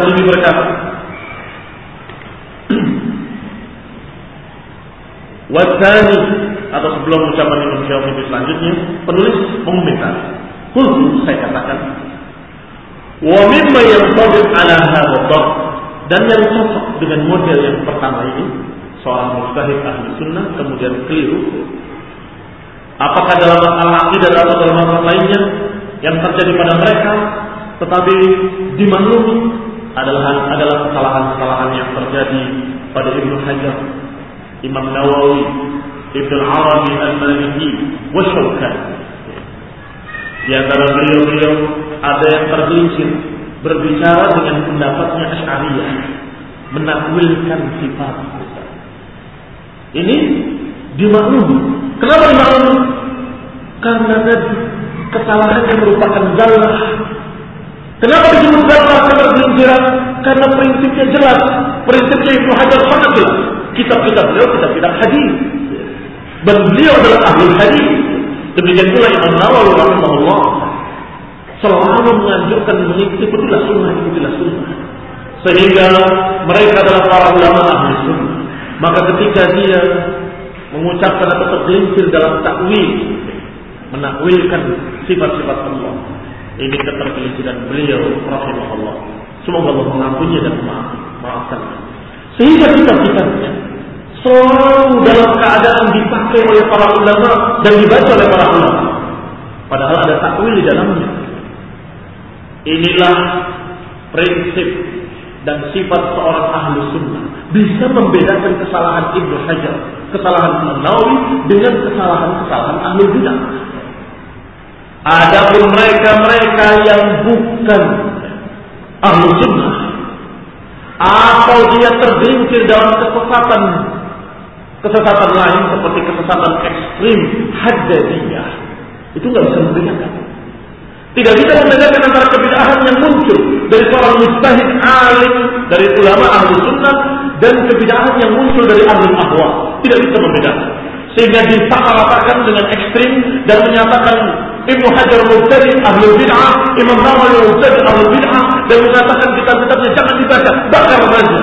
Ini berkata, Wasani, atau sebelum ucapan Imam Syafi'i selanjutnya, penulis mengomentari. Khusus saya katakan, wa mimma yantabiq ala hadha, dan yang cocok dengan model yang pertama ini, seorang mujtahid ahli sunnah kemudian keliru. Apakah dalam masalah akidah atau dalam masalah lainnya yang terjadi pada mereka, tetapi dimaklumi adalah kesalahan-kesalahan yang terjadi pada Ibnu Hajar, Imam Nawawi, Ibnu Arabi Al-Maliki, wa Syaukani. Di antara beliau-beliau ada yang tergelincir berbicara dengan pendapatnya Asy'ariyah, menakwilkan sifat. Ini dimaklumi. Kenapa dimaklumi? Karena kesalahan yang merupakan zallah. Kenapa disebut zallah karena gelinciran? Karena prinsipnya jelas. Prinsipnya Ibnu Hajar sangat jelas. Kitab-kitab beliau kitab-kitab hadis. Dan beliau adalah ahli hadis. Demikian pula Imam Nawawi rahimahullah selalu menganjurkan ikutilah sunnah. Sehingga mereka adalah para ulama ahli sunnah. Maka ketika dia mengucapkan atau tergelincir dalam takwil, menakwilkan sifat-sifat Allah, ini ketergelinciran beliau rahimahullah. Semoga Allah mengampuninya dan memaafkan. Sehingga kitab-kitabnya selalu dalam keadaan dipakai oleh para ulama dan dibaca oleh para ulama. Padahal ada takwil di dalamnya. Inilah prinsip dan sifat seorang ahli sunnah. Bisa membedakan kesalahan Ibnu Hajar, kesalahan Imam Nawawi dengan kesalahan-kesalahan ahli bidah. Adapun mereka yang bukan ahli sunnah, atau dia tergelincir dalam kesesatan lain seperti kesesatan ekstrim haddadiyah, itu nggak bisa membedakan. Tidak bisa membedakan antara kebid'ahan yang muncul dari seorang mujtahid alim, dari ulama ahli sunnah, dan kebid'ahan yang muncul dari ahli ahwa. Tidak bisa membedakan. Sehingga disamaratakan dengan ekstrim dan menyatakan Ibnu Hajar mubtadi' ahli bid'ah, Imam Nawawi mubtadi' ahli bid'ah, dan mengatakan kitab-kitabnya jangan dibaca, bakar saja.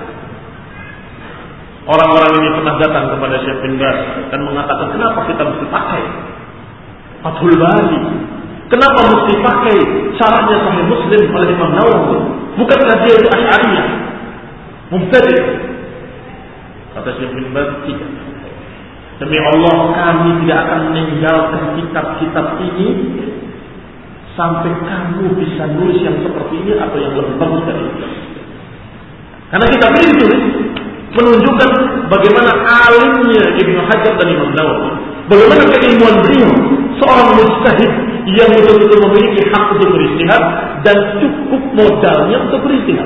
Orang-orang ini pernah datang kepada Syekh bin Baz dan mengatakan, kenapa kita mesti pakai Fathul Bari? Kenapa mesti pakai syarahnya Sahih Muslim oleh Imam Nawawi? Bukankah dia itu Asy'ariyah? Mubtadi'. Kata Syekh bin Baz, tidak. Demi Allah, kami tidak akan meninggalkan kitab-kitab ini sampai kamu bisa nulis yang seperti ini atau yang lebih bagus dari itu. Karena kitab ini ditulis menunjukkan bagaimana alimnya Ibnu Hajar dan Imam Nawawi, bagaimana keilmuan beliau, seorang mujtahid yang betul-betul memiliki hak untuk beristihad dan cukup modalnya untuk beristihad.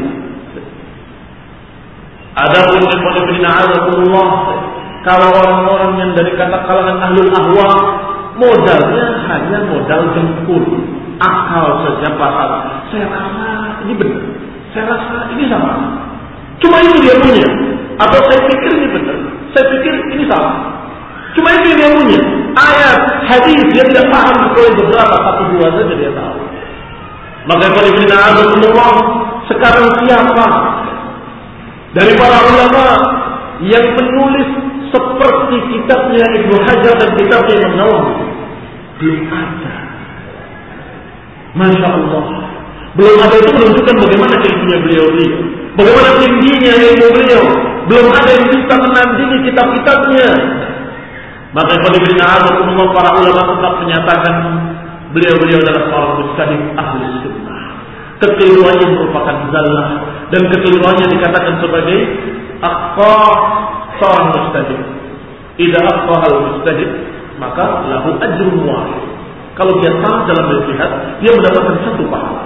Adapun ibn a'azakumullah, kalau orang-orang yang dari kata kalangan ahlul ahwa, modalnya hanya modal dengkul, akal saja paham. Saya rasa ini benar, saya rasa ini salah. Cuma itu dia punya. Atau saya pikir ini benar, saya pikir ini salah. Cuma itu dia punya. Ayat, hadis dia tidak paham kecuali beberapa, satu dua saja dia tahu. Maka kalau ibn a'azakumullah, sekarang siapa dari para ulama yang menulis seperti kitabnya Ibnu Hajar dan kitabnya Imam Nawawi? Belum ada. Masya Allah. Belum ada. Itu menunjukkan bagaimana ilmunya beliau, bagaimana tingginya ilmu beliau. Belum ada yang bisa menandingi kitab-kitabnya. Maka kalau Ibnu A'azakumullah, para ulama tetap menyatakan beliau adalah seorang mujtahid ahli sunnah. Kekeliruannya merupakan zallah, dan kekeliruannya dikatakan sebagai akhta seorang mujtahid. Idza akhta al-mujtahid, maka lahu ajrun wahid. Kalau dia salah dalam berjihad, dia mendapatkan satu pahala.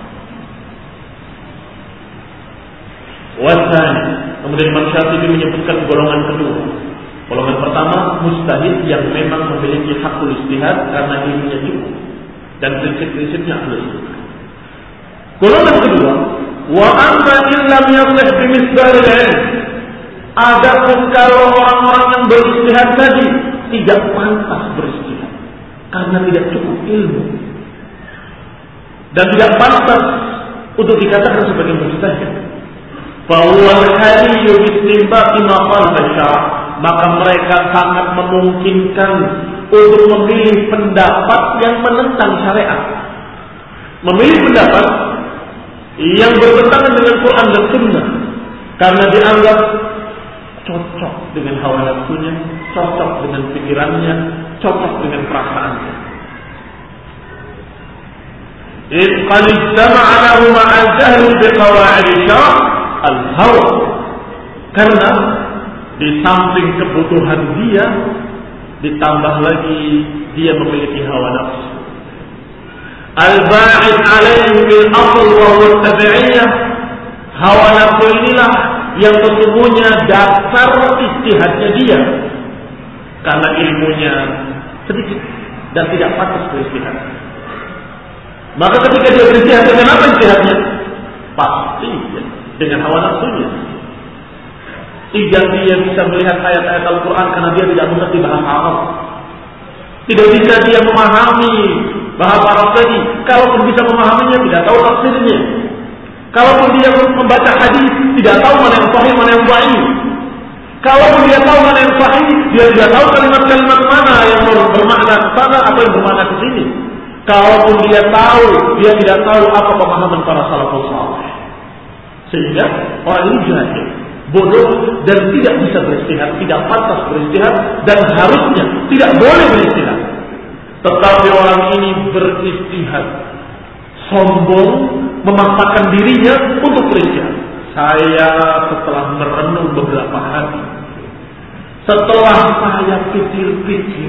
Wasani, kemudian Imam Syafi'i menyebutkan golongan kedua. Golongan pertama, mujtahid yang memang memiliki hakul ijtihad karena ilmunya cukup dan prinsip-prinsipnya ahli sunnah. Golongan kedua, wa amma illam yaslih bimisbaril ilm. Adapun kalau orang-orang yang berijtihad tadi tidak pantas berijtihad karena tidak cukup ilmu dan tidak pantas untuk dikatakan sebagai mujtahid. Fawal hadiyu istinbati ma khalfa syara', maka mereka sangat memungkinkan untuk memilih pendapat yang menentang syariat, memilih pendapat yang bertentangan dengan Quran dan Sunnah, karena dianggap cocok dengan hawa nafsunya, cocok dengan pikirannya, cocok dengan perasaannya. In qad ijtama'a lahu ma'al jahli bi qawa'id syara' al-hawa, karena di samping kebutuhan dia ditambah lagi dia memiliki hawa nafsu. Al-ba'id alaihi bil asl wa huwa tabi'iyah, hawa nafsu inilah yang sesungguhnya dasar ijtihadnya dia, karena ilmunya sedikit dan tidak pantas beristihad. Maka ketika dia beristihad, dengan apa ijtihadnya? Pasti dengan hawa nafsunya. Tidak dia bisa melihat ayat-ayat Al-Quran karena dia tidak mengerti bahasa Arab. Tidak bisa dia memahami bahasa Arab tadi. Kalaupun bisa memahaminya, tidak tahu tafsirnya. Kalaupun dia membaca hadis, tidak tahu mana yang sahih, mana yang dhaif. Kalaupun dia tahu mana yang sahih, dia tidak tahu kalimat-kalimat mana yang bermakna ke sana, apa yang bermakna ke sini. Kalaupun dia tahu, dia tidak tahu apa pemahaman para salafus saleh. Sehingga orang ini jahil, bodoh, dan tidak bisa beristihad, tidak pantas beristihad, dan harusnya tidak boleh beristihad. Tetapi orang ini beristihad, sombong, memaksakan dirinya untuk beristihad. Saya setelah merenung beberapa hari, setelah saya pikir-pikir,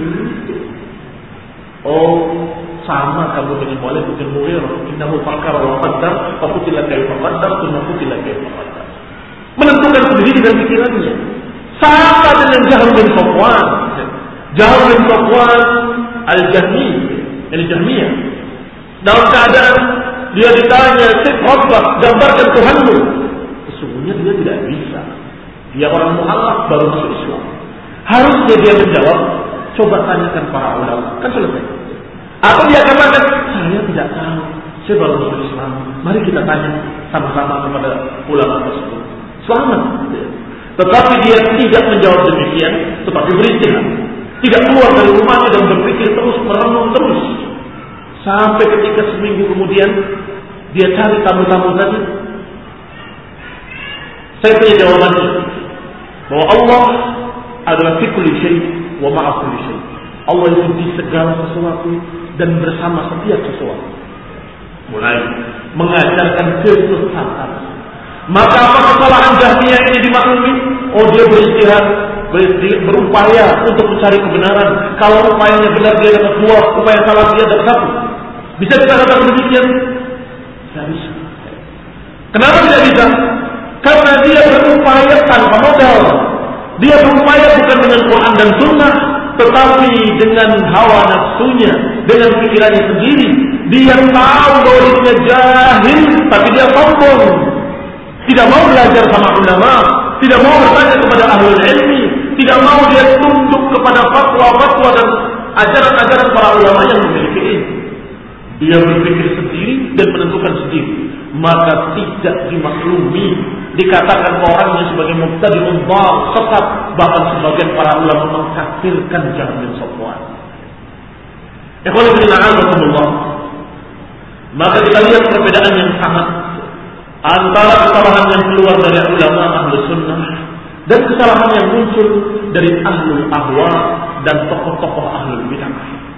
sama kamu dengan Walid bin Mughirah, innahu fakkara wa qaddar, fa qutila kaifa qaddar, thumma qutila kaifa qaddar. Menentukan sendiri dengan pikirannya. Sama dengan Jahl bin Safwan. Jahl bin Safwan al-Jahmi, al-Jahmiyah. Dalam keadaan dia ditanya, "Sif Rabbak, gambarkan Tuhanmu." Sesungguhnya dia tidak bisa. Dia orang mu'allaf baru masuk Islam. Harusnya dia menjawab, coba tanyakan para ulama. Kan selesai. Atau dia katakan, saya tidak tahu, saya baru masuk Islam. Mari kita tanya sama-sama kepada ulama tersebut. Selamat. Tetapi dia tidak menjawab demikian, tetapi beristihad. Tidak keluar dari rumahnya dan berpikir terus, merenung terus. Sampai ketika seminggu kemudian dia cari tamu-tamu tadi. Saya punya jawabannya, bahwa Allah adalah fi kulli syai' wa ma'a kulli syai'. Allah itu di segala sesuatu dan bersama setiap sesuatu. Mulai mengajarkan filsafat. Maka apa kesalahan Jahmiyah ini dimaklumi? Oh, dia beristihad, berupaya untuk mencari kebenaran. Kalau upayanya benar dia dapat dua, upaya salah dia dapat satu. Bisa kita katakan demikian? Tidak bisa. Kenapa tidak bisa? Karena dia berupaya tanpa modal. Dia berupaya bukan dengan Quran dan Sunnah, tetapi dengan hawa nafsunya, dengan pikirannya sendiri. Dia tahu bahwa dirinya jahil, tapi dia sombong. Tidak mau belajar sama ulama, tidak mau bertanya kepada ahlul ilmi, tidak mau dia tunduk kepada fatwa-fatwa dan ajaran-ajaran para ulama yang memiliki ilmu. Dia berpikir sendiri dan menentukan sendiri. Maka tidak dimaklumi, dikatakan orangnya sebagai mubtadi'un dhal, sesat, bahkan sebagian para ulama mengkafirkan Jahl bin Safwan. Ikhwan fillah, a'azakumullah. Maka kita lihat perbedaan yang sangat antara kesalahan yang keluar dari ulama ahlu sunnah dan kesalahan yang muncul dari ahlul ahwa dan tokoh-tokoh ahlul bid'ah.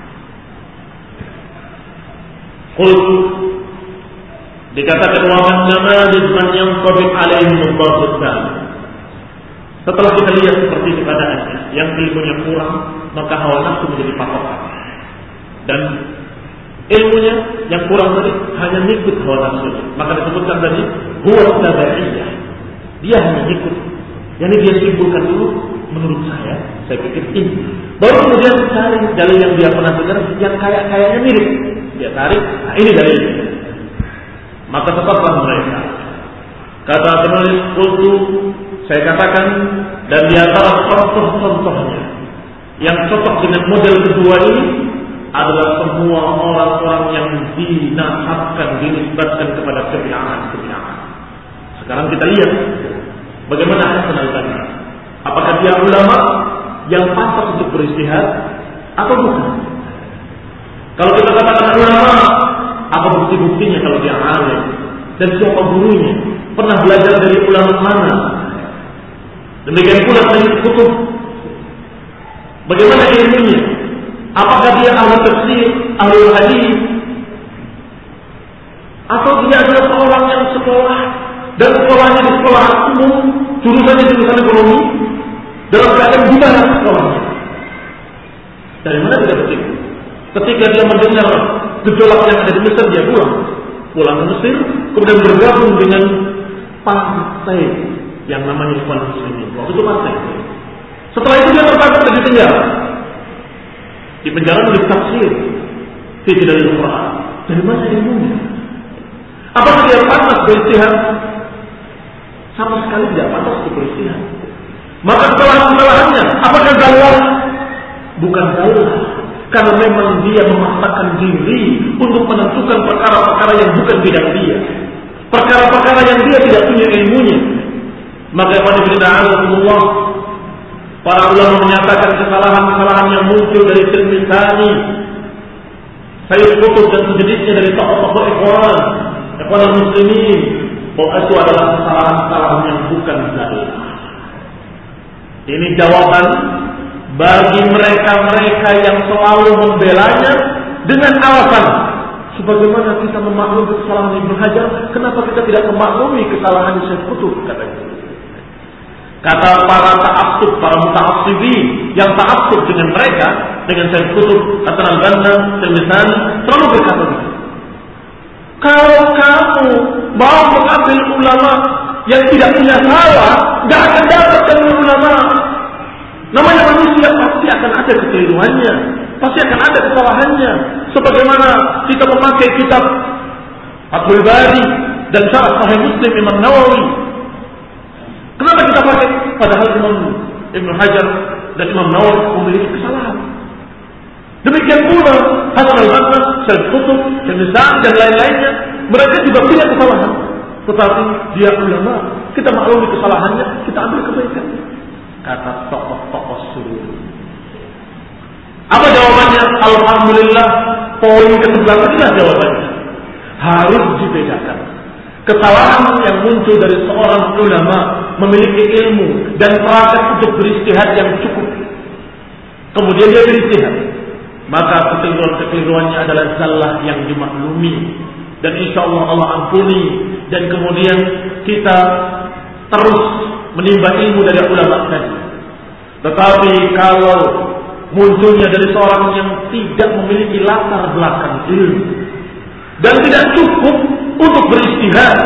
Dikatakan waman namadid man yantabit alaihi mubadatan. Setelah kita lihat seperti itu keadaannya, yang ilmunya kurang, maka hawa nafsu menjadi patokan. Dan ilmunya yang kurang tadi hanya ngikut hawa nafsu. Maka disebutkan tadi huwa tabi'iyah. Dia hanya ngikut. Yang dia simpulkan dulu, menurut saya pikir ini. Baru kemudian cari dalil yang dia pernah dengar yang kayaknya mirip. Dia tarik, nah ini dalilnya. Maka tetaplah mereka. Kata penulis kultu, saya katakan, dan di antara contoh-contohnya yang cocok dengan model kedua ini adalah semua orang-orang yang dinasabkan, dinisbatkan kepada kebid'ahan. Sekarang kita lihat Bagaimana Hasan al-Banna? Apakah dia ulama yang pantas untuk beristihad atau bukan? Kalau kita katakan ulama, apa bukti-buktinya kalau dia alim? Dan siapa gurunya? Pernah belajar dari ulama mana? Demikian pula dari kutub. Bagaimana ilmunya? Apakah dia ahli tafsir, ahli hadis, atau dia adalah seorang yang sekolah dan sekolahnya di sekolah umum, jurusannya jurusan ekonomi, dalam keadaan gimana sekolahnya? Dari mana kita petik? Ketika dia mendengar gejolak yang ada di Mesir, dia pulang ke Mesir, kemudian bergabung dengan partai yang namanya Ikhwan Muslimin. Waktu itu partai. Setelah itu dia tertangkap dan dipenjara. Di penjara menulis tafsir fikih dari Al-Quran. Dari mana ilmunya? Apakah dia pantas beristihad? Sama sekali tidak pantas untuk beristihad. Maka kesalahan-kesalahannya, apakah zallah? Bukan zallah, karena memang dia memaksakan diri untuk menentukan perkara-perkara yang bukan bidang dia, perkara-perkara yang dia tidak punya ilmunya. Maka pada Allah, para ulama menyatakan kesalahan-kesalahan yang muncul dari Tirmidzi, Sayyid Qutb dan sejenisnya dari tokoh-tokoh Ikhwan Muslimin, bahwa itu adalah kesalahan-kesalahan yang bukan zallah. Ini jawaban bagi mereka-mereka yang selalu membelanya dengan alasan sebagaimana kita memaklumi kesalahan Ibnu Hajar, kenapa kita tidak memaklumi kesalahan Syekh Qutb, katanya. Kata para ta'assub, para muta'assibin yang ta'assub dengan mereka, dengan Syekh Qutb, Hasan al-Banna, Tirmidzi, selalu berkata begitu. Kalau kamu mau mengambil ulama yang tidak punya salah, tidak akan dapat dengan ulama. Namanya manusia pasti akan ada kekeliruannya, pasti akan ada kesalahannya. Sebagaimana kita memakai kitab Fathul Bari dan Syarah Sahih Muslim Imam Nawawi. Kenapa kita pakai? Padahal Imam Ibnu Hajar dan Imam Nawawi memiliki kesalahan. Demikian pula Hasan al-Banna, Syekh Qutb, Tirmidzi dan lain-lainnya, mereka juga punya kesalahan. Tetapi dia ulama, kita maklumi kesalahannya, kita ambil kebaikannya. Kata tokoh-tokoh suruh. Apa jawabannya? Alhamdulillah, poin ke-11 inilah jawabannya. Harus dibedakan. Kesalahan yang muncul dari seorang ulama memiliki ilmu dan perangkat untuk beristihad yang cukup. Kemudian dia beristihad. Maka kekeliruan-kekeliruannya adalah zallah yang dimaklumi. Dan insya Allah Allah ampuni. Dan kemudian kita terus menimba ilmu dari ulama tadi. Tetapi kalau munculnya dari seorang yang tidak memiliki latar belakang ilmu dan tidak cukup untuk beristihad,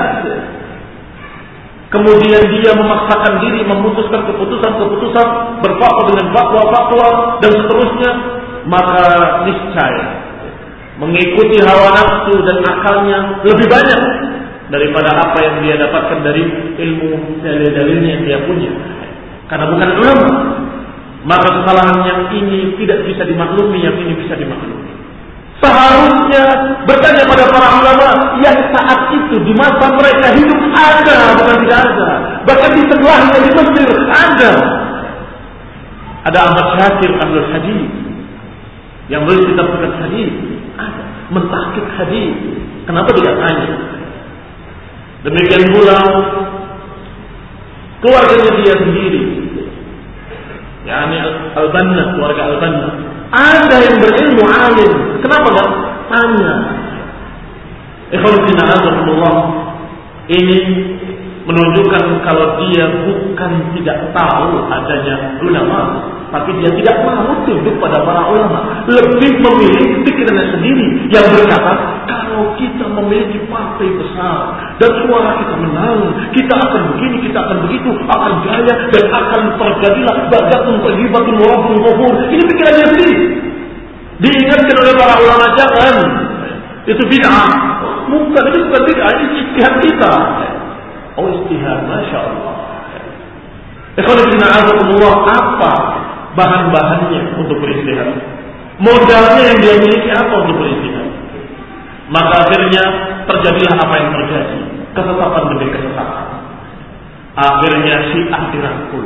kemudian dia memaksakan diri memutuskan keputusan-keputusan, berfatwa dengan fatwa-fatwa dan seterusnya, maka niscaya mengikuti hawa nafsu dan akalnya lebih banyak daripada apa yang dia dapatkan dari ilmu dalil-dalilnya yang dia punya. Karena bukan ulama, maka kesalahan yang ini tidak bisa dimaklumi, yang ini bisa dimaklumi. Seharusnya bertanya pada para ulama yang saat itu di masa mereka hidup ada, bukan tidak ada. Bahkan di sebelahnya di Mesir ada. Ada Ahmad Syakir Ahlul Hadis yang menulis kitab hadis, ada mentahqiq hadis. Kenapa tidak tanya? Demikian pula keluarganya dia sendiri, yakni Al-Banna, keluarga Al-Banna. Ada yang berilmu alim, kenapa enggak tanya? Ikhwanuddin azzakumullah, ini menunjukkan kalau dia bukan tidak tahu adanya ulama, tapi dia tidak mau tunduk pada para ulama, lebih memilih pikirannya sendiri yang berkata, kalau kita memiliki partai besar dan suara kita menang, kita akan begini, kita akan begitu, akan jaya dan akan terjadilah bagatun thayyibatun wa rabbun ghafur. Ini pikirannya sendiri. Diingatkan oleh para ulama, jangan, itu bid'ah. Bukan, itu bukan bid'ah, ini ijtihad kita. Oh, ijtihad, Masya Allah. Ikhwanuddin a'azakumullah, apa bahan-bahannya untuk beristihad? Modalnya yang dia miliki apa untuk beristihad? Maka akhirnya terjadilah apa yang terjadi, kesesatan demi kesesatan. Akhirnya Syiah dirangkul.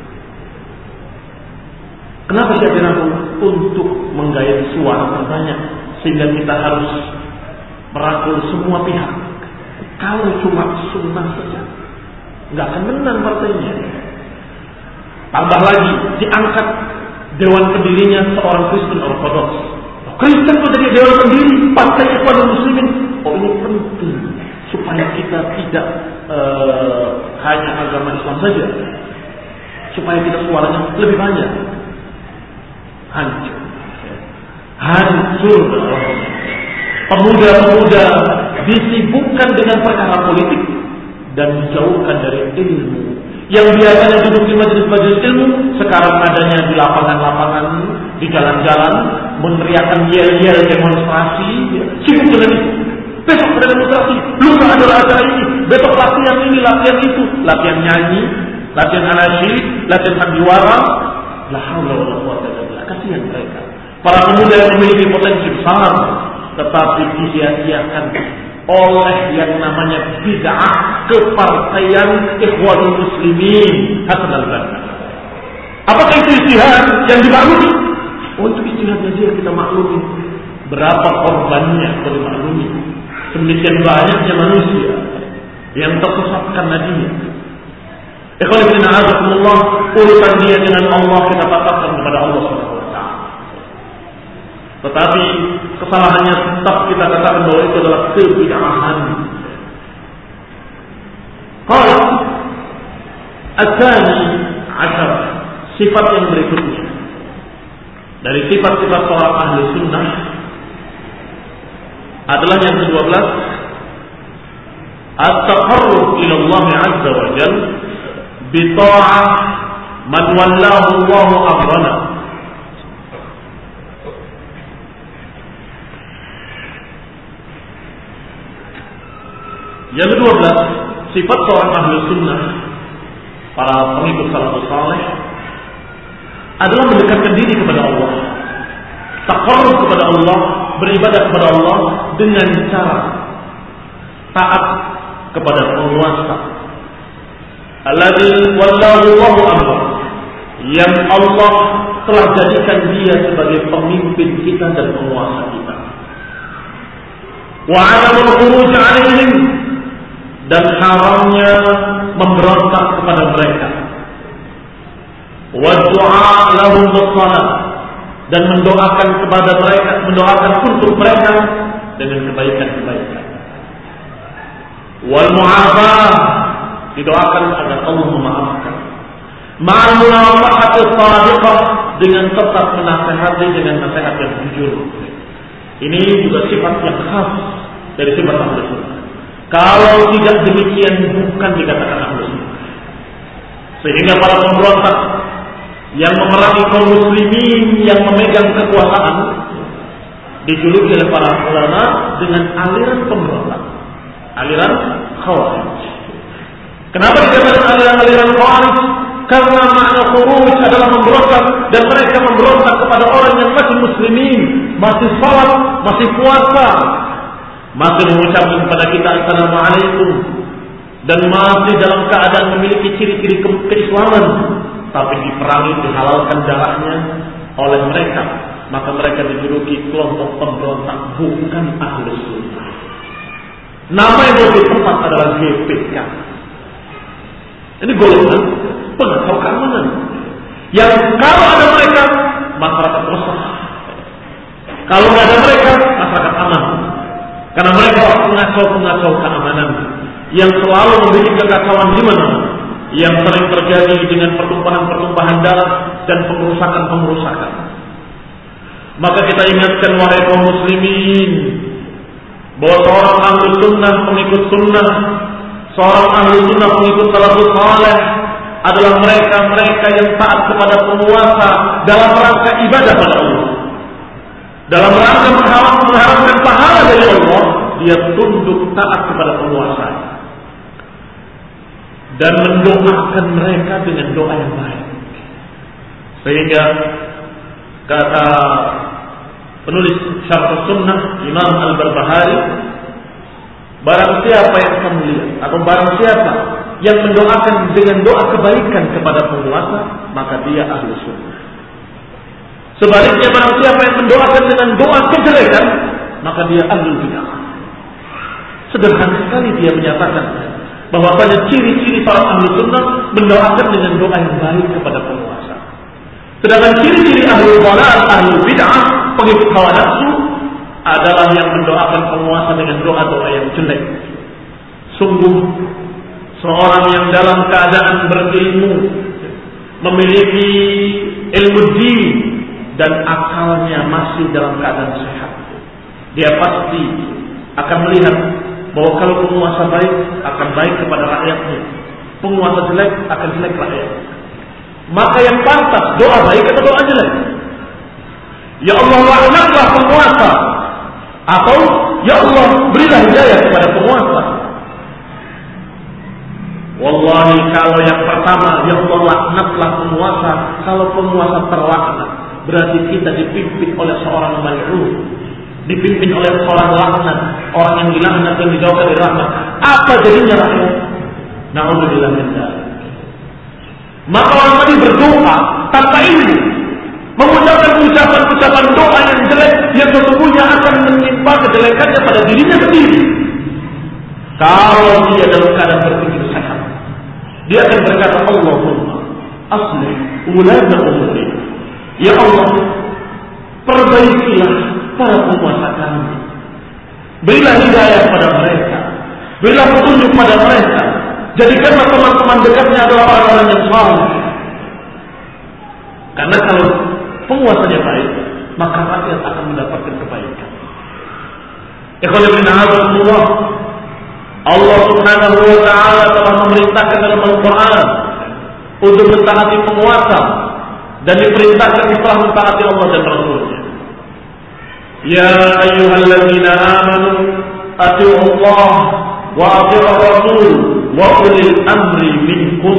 Kenapa Syiah dirangkul? Untuk menggait suara terbanyak, sehingga kita harus merangkul semua pihak. Kalau cuma sunnah saja, nggak akan menang partainya. Tambah lagi, diangkat dewan pendirinya seorang Kristen Ortodoks. Kristen menjadi dewan pendiri Partai Ikhwanul Muslimin. Oh, ini penting supaya kita tidak hanya agama Islam saja, supaya kita suaranya lebih banyak. Hancur. Pemuda-pemuda disibukkan dengan perkara politik dan dijauhkan dari ilmu. Yang biasanya duduk di majelis-majelis ilmu, sekarang adanya di lapangan-lapangan, di jalan-jalan, meneriakan yel-yel demonstrasi, sibuk dengan itu. Besok ada demonstrasi, lusa ada ini, besok latihan ini, latihan itu, latihan nyanyi, latihan anasyid, latihan sandiwara. La haula wala quwwata illa billah. Kasihan mereka. Para pemuda yang memiliki potensi besar, tetapi disia-siakan oleh yang namanya bid'ah kepartaian Ikhwanul Muslimin. Hasan al-Banna. Apakah itu ijtihad yang dimaklumi? Oh, itu ijtihadnya dia, kita maklumi. Berapa korbannya kalau dimaklumi? Sedemikian banyaknya manusia yang tersesatkan nadinya. Ikhwan fillah, a'azakumullah, urusan dia dengan Allah kita patahkan kepada Allah Subhanahu wa taala. Tetapi kesalahannya tetap kita katakan bahwa itu adalah kebid'ahan. Qala At-Tsani 'ashar, sifat yang berikutnya dari sifat-sifat seorang ahli sunnah adalah yang ke-12, at-taqarrub ila Allah 'azza wa jalla bi ta'ah man wallahu Allahu amrana. Yang ke-12, sifat seorang ahli sunnah, para pengikut salafus saleh, adalah mendekatkan diri kepada Allah, taqarrub kepada Allah, beribadah kepada Allah dengan cara taat kepada penguasa. Alladzi wallahu Allahu amra, yang Allah telah jadikan dia sebagai pemimpin kita dan penguasa kita. Wa 'adamul khuruj 'alaihim, dan haramnya memberontak kepada mereka. Wa du'a lahum bis-shalah, dan mendoakan kepada mereka, mendoakan untuk mereka dengan kebaikan-kebaikan. Wal mu'afah, didoakan agar Allah memaafkan. Ma'al munafahati shadiqah, dengan tetap menasihati dengan nasihat yang jujur. Ini juga sifat yang khas dari sifat ahli sunnah. Kalau tidak demikian bukan dikatakan ahli sunnah. Sehingga para pemberontak yang memerangi kaum muslimin yang memegang kekuasaan dijuluki oleh para ulama dengan aliran pemberontak, aliran Khawarij. Kenapa dikatakan aliran Khawarij? Karena makna khuruj adalah memberontak, dan mereka memberontak kepada orang yang masih muslimin, masih salat, masih puasa, masih mengucapkan kepada kita assalamualaikum, dan masih dalam keadaan memiliki ciri-ciri keislaman, tapi diperangi, dihalalkan darahnya oleh mereka, maka mereka dijuluki kelompok pemberontak, bukan ahli sunnah. Nama yang lebih tepat adalah GPK. Ini golongan pengacau keamanan yang kalau ada mereka masyarakat resah, kalau nggak ada mereka masyarakat aman, karena mereka pengacau keamanan yang selalu membuat kekacauan di mana-mana, yang sering terjadi dengan pertumpahan darah dan pengerusakan. Maka kita ingatkan wahai kaum muslimin bahwa seorang ahli sunnah, pengikut sunnah, seorang ahli sunnah pengikut salafus saleh adalah mereka yang taat kepada penguasa dalam rangka ibadah pada Allah, dalam rangka mengharapkan pahala dari Allah. Dia tunduk taat kepada penguasa dan mendoakan mereka dengan doa yang baik. Sehingga kata penulis Syarh Sunnah Imam Al-Barbahari, barang siapa yang akan melihat atau barang siapa yang mendoakan dengan doa kebaikan kepada penguasa, maka dia ahli sunnah. Sebaliknya barang siapa yang mendoakan dengan doa kejelekan, maka dia ahli bid'ah. Sederhana sekali dia menyatakan bahwasanya ciri-ciri para ahli sunnah mendoakan dengan doa yang baik kepada penguasa. Sedangkan ciri-ciri ahli dhalal, ahli bid'ah, pengikut hawa nafsu adalah yang mendoakan penguasa dengan doa-doa yang jelek. Sungguh seorang yang dalam keadaan berilmu, memiliki ilmu din dan akalnya masih dalam keadaan sehat, dia pasti akan melihat bahwa kalau penguasa baik akan baik kepada rakyatnya, penguasa jelek akan jelek rakyat. Maka yang pantas doa baik atau doa jelek? Ya Allah laknatlah penguasa, atau ya Allah berilah hidayah kepada penguasa. Wallahi kalau yang pertama ya Allah laknatlah penguasa, kalau penguasa terlaknat berarti kita dipimpin oleh seorang mal'un, dipimpin oleh seorang laknat, orang yang dilaknat dan dijauhkan dari rahmat. Apa jadinya rakyat? Na'udzubillah min dzalik. Maka orang tadi berdoa tanpa ilmu, mengucapkan ucapan-ucapan doa yang jelek yang sesungguhnya akan menimpa kejelekannya pada dirinya sendiri. Kalau dia dalam keadaan berpikir sehat, dia akan berkata, Allahumma aslih ulama umuri. Ya Allah, perbaikilah para penguasa kami. Berilah hidayah pada mereka, berilah petunjuk pada mereka. Jadikanlah teman-teman dekatnya adalah orang-orang yang saleh. Karena kalau penguasanya baik, maka rakyat akan mendapatkan kebaikan. Allah Subhanahu wa ta'ala telah memerintahkan dalam Al-Quran untuk mentaati penguasa dan diperintahkan setelah mentaati Allah dan Rasulnya. Ya ayyuhalladzina amanu atii'u Allah wa atii'u Rasul wa ulil amri minkum.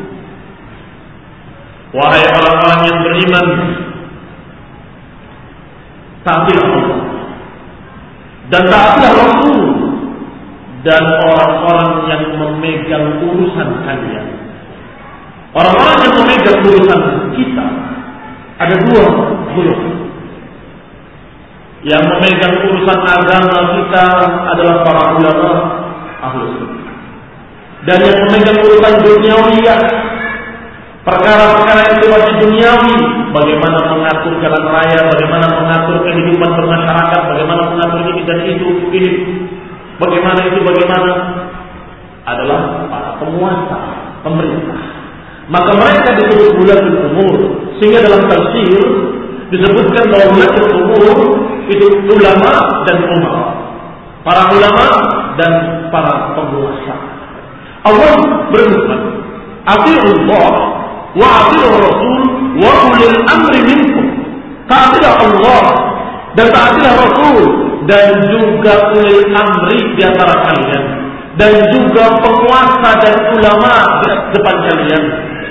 Wahai orang-orang yang beriman, taatilah Allah dan taatilah Rasul dan orang-orang yang memegang urusan kalian. Orang-orang yang memegang urusan kita ada dua golongan. Yang memegang urusan agama kita adalah para ulama ahli sunnah. Dan yang memegang urusan duniawiyah, perkara-perkara yang sifatnya duniawi, bagaimana mengatur jalan raya, bagaimana mengatur kehidupan bermasyarakat, bagaimana mengatur ini dan itu, ini bagaimana itu, bagaimana, adalah para penguasa, pemerintah. Maka mereka disebut ulatul umur, sehingga dalam tafsir disebutkan bahwa ulatul umur itu ulama dan umara, para ulama dan para penguasa. Allah berfirman, "Atii'ullah wa atii'ur Rasul wa ulil amri minkum." Taatilah Allah dan taatilah Rasul dan juga ulil amri di antara kalian dan juga penguasa dan ulama di depan kalian.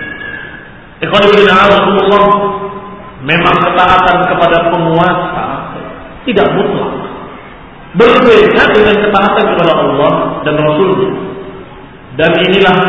Ikhwanillah, memang ketaatan kepada penguasa tidak mutlak. Berbeda dengan ketaatan kepada Allah dan Rasulnya. Dan inilah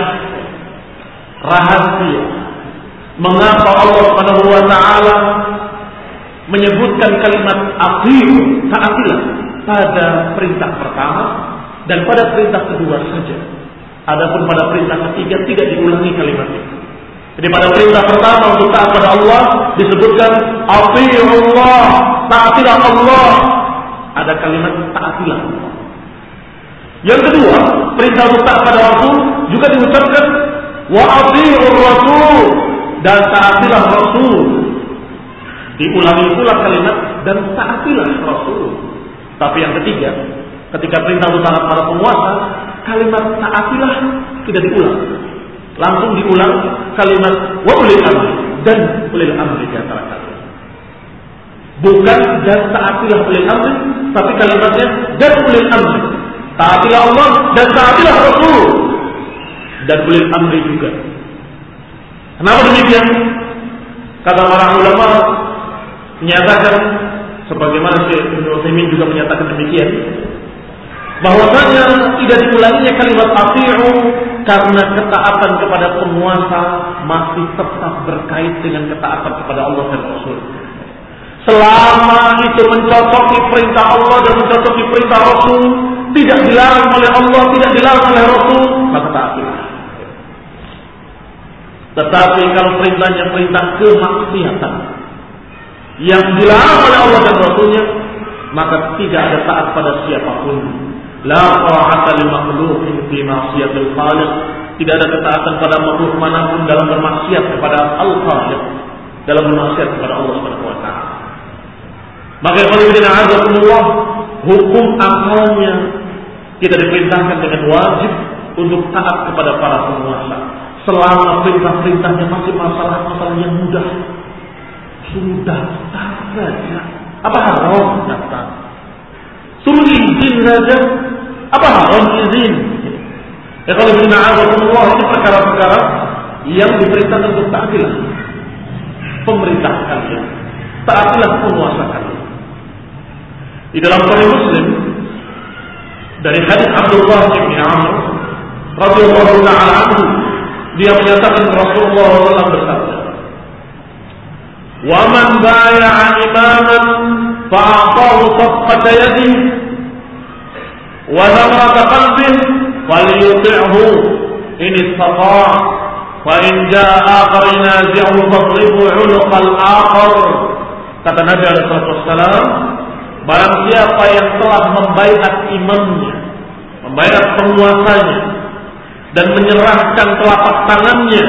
rahasia mengapa Allah Subhanahu wa ta'ala menyebutkan kalimat atii'u, taatilah, pada perintah pertama dan pada perintah kedua saja. Adapun pada perintah ketiga tidak diulangi kalimat itu. Jadi pada perintah pertama untuk taat pada Allah disebutkan atii'ullah, taatilah Allah. Ada kalimat taatilah Allah. Yang kedua, perintah untuk taat pada Rasul juga diucapkan wa atii'ur Rasul, dan taatilah Rasul. Diulangi pula kalimat dan taatilah Rasul. Tapi yang ketiga, ketika perintah untuk taat pada penguasa, kalimat taatilah tidak diulang. Langsung diulang kalimat wa ulil amri, dan ulil amri di antara kalian. Bukan dan taatilah ulil amri, tapi kalimatnya dan ulil amri. Taatilah Allah dan taatilah Rasul dan ulil amri juga. Kenapa demikian? Kata para ulama menyatakan, sebagaimana Syekh Ibnu Utsaimin juga menyatakan demikian, bahwasanya tidak diulanginya kalimat atii'u karena ketaatan kepada penguasa masih tetap berkait dengan ketaatan kepada Allah dan Rasul. Selama itu mencocoki perintah Allah dan mencocoki perintah Rasul, tidak dilarang oleh Allah, tidak dilarang oleh Rasul, maka taatilah. Tetapi kalau perintahnya perintah kemaksiatan yang dilarang oleh Allah dan Rasulnya, maka tidak ada taat pada siapapun. La ta'ata li makhluqin fi ma'siyatil khaliq. Tidak ada ketaatan pada makhluk manapun dalam bermaksiat kepada Al-Khaliq, dalam bermaksiat kepada Allah Subhanahu wa taala. Maka Allah, hukum asalnya kita diperintahkan dengan wajib untuk taat kepada para penguasa. Selama perintah-perintahnya masih masalah-masalah yang mudah, sudah taat saja. Apa haram taat? Suruh izin saja, apa haram izin? Kalau Allah ini perkara-perkara yang diperintahkan untuk taatilah pemerintah kalian, taatilah penguasa kalian. Di dalam Sahih Muslim dari hadis Abdullah bin Amr radhiyallahu ta'ala anhu, dia menyatakan Rasulullah SAW bersabda, "Wa man baya'a imaman fa'atahu safqata yadihi wa thamrata qalbihi falyuti'hu in istata'a wa in jaa'a akhar yanazi'uhu fadribu 'unuqal akhar." Kata Nabi alaihi wasallam, barang siapa yang telah membaiat imamnya, membaiat penguasanya, dan menyerahkan telapak tangannya,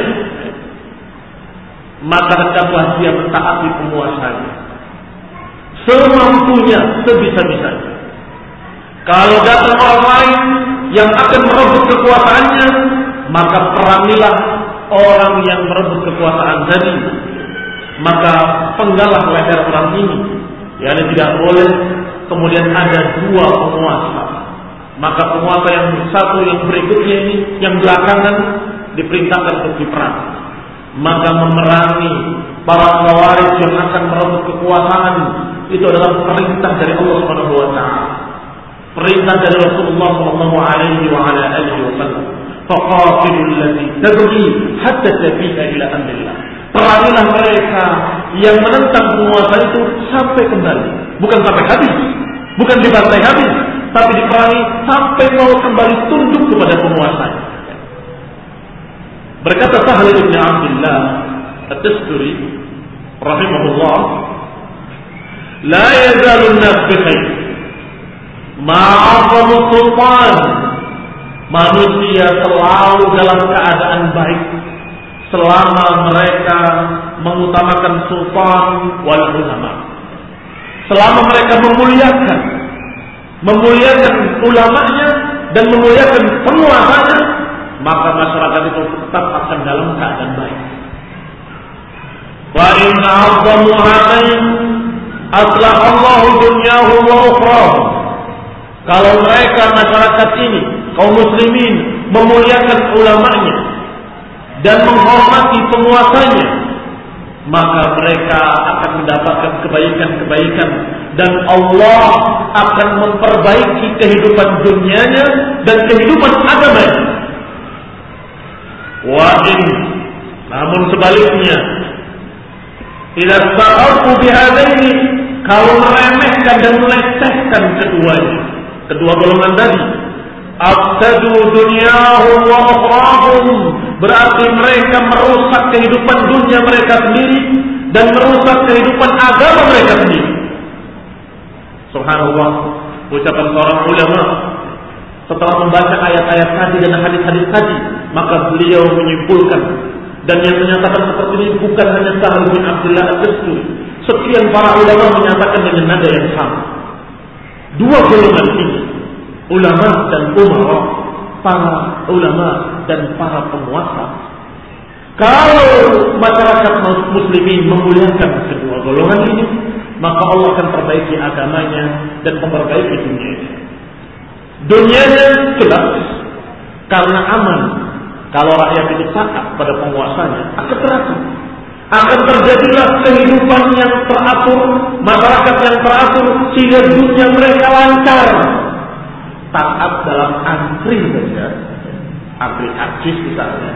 maka hendaklah dia mentaati penguasanya semampunya, sebisa-bisanya. Kalau datang orang lain yang akan merebut kekuasaannya, maka perangilah orang yang merebut kekuasaan tadi, maka penggalah leher orang ini. Yani tidak boleh kemudian ada dua penguasa. Maka penguasa yang satu yang berikutnya ini, yang belakangan diperintahkan untuk diperang. Maka memerangi para khawarij yang akan merebut kekuasaan itu adalah perintah dari Allah Subhanahu wa taala. Perintah dari Rasulullah sallallahu alaihi wa ala alihi wasallam. Faqatilul lati tabghi hatta tafi'a ila amrillah. Perangilah mereka yang menentang penguasa itu sampai kembali, bukan sampai habis, bukan dibantai habis, tapi diperangi sampai mau kembali tunduk kepada penguasanya. Berkata Sahal bin Abdullah At-Tasturi rahimahullah, la yazalu an-nas bi khair ma'azzamu sultan. Manusia selalu dalam keadaan baik selama mereka mengutamakan sultan wal ulama, selama mereka memuliakan ulamanya dan memuliakan penguasanya, maka masyarakat itu tetap akan dalam keadaan baik. Wa in a'azzamu hatain aslaha Allah dunyahu wa ukhrahu. Kalau mereka masyarakat ini, kaum muslimin, memuliakan ulamanya dan menghormati penguasanya, maka mereka akan mendapatkan kebaikan-kebaikan dan Allah akan memperbaiki kehidupan dunianya dan kehidupan agamanya. Wa in, namun sebaliknya, tidak sa'afu bihadaini, kalau meremehkan dan melecehkan kedua golongan tadi, afsadu dunyahum wa ukhrahum, berarti mereka merusak kehidupan dunia mereka sendiri dan merusak kehidupan agama mereka sendiri. Subhanallah, ucapan seorang ulama setelah membaca ayat-ayat tadi dan hadis-hadis tadi, maka beliau menyimpulkan, dan yang menyatakan seperti ini bukan hanya Sahal bin Abdullah At-Tasturi, sekian para ulama menyatakan dengan nada yang sama. Dua golongan ini, ulama dan umara, para ulama dan para penguasa, kalau masyarakat muslimin memuliakan kedua golongan ini, maka Allah akan perbaiki agamanya dan memperbaiki dunianya. Dunianya jelas karena aman. Kalau rakyat itu taat pada penguasanya, akan teratur. Akan terjadilah kehidupan yang teratur, masyarakat yang teratur, sehingga dunia mereka lancar. Taat dalam antri saja, artis misalnya,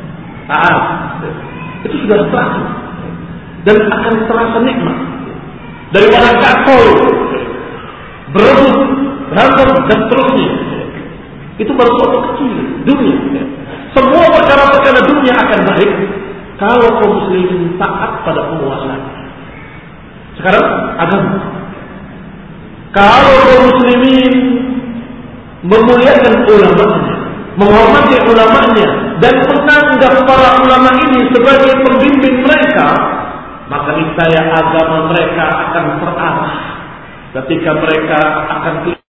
itu sudah terasa dan akan terasa nikmat daripada kakoi, berebut, berantem dan seterusnya. Itu baru suatu kecil dunia. Semua perkara-perkara dunia akan baik kalau kaum muslimin taat pada penguasa. Sekarang agama. Kalau kaum muslimin memuliakan ulamanya, menghormati ulamanya, dan menganggap para ulama ini sebagai pembimbing mereka, maka niscaya agama mereka akan terarah. Ketika mereka akan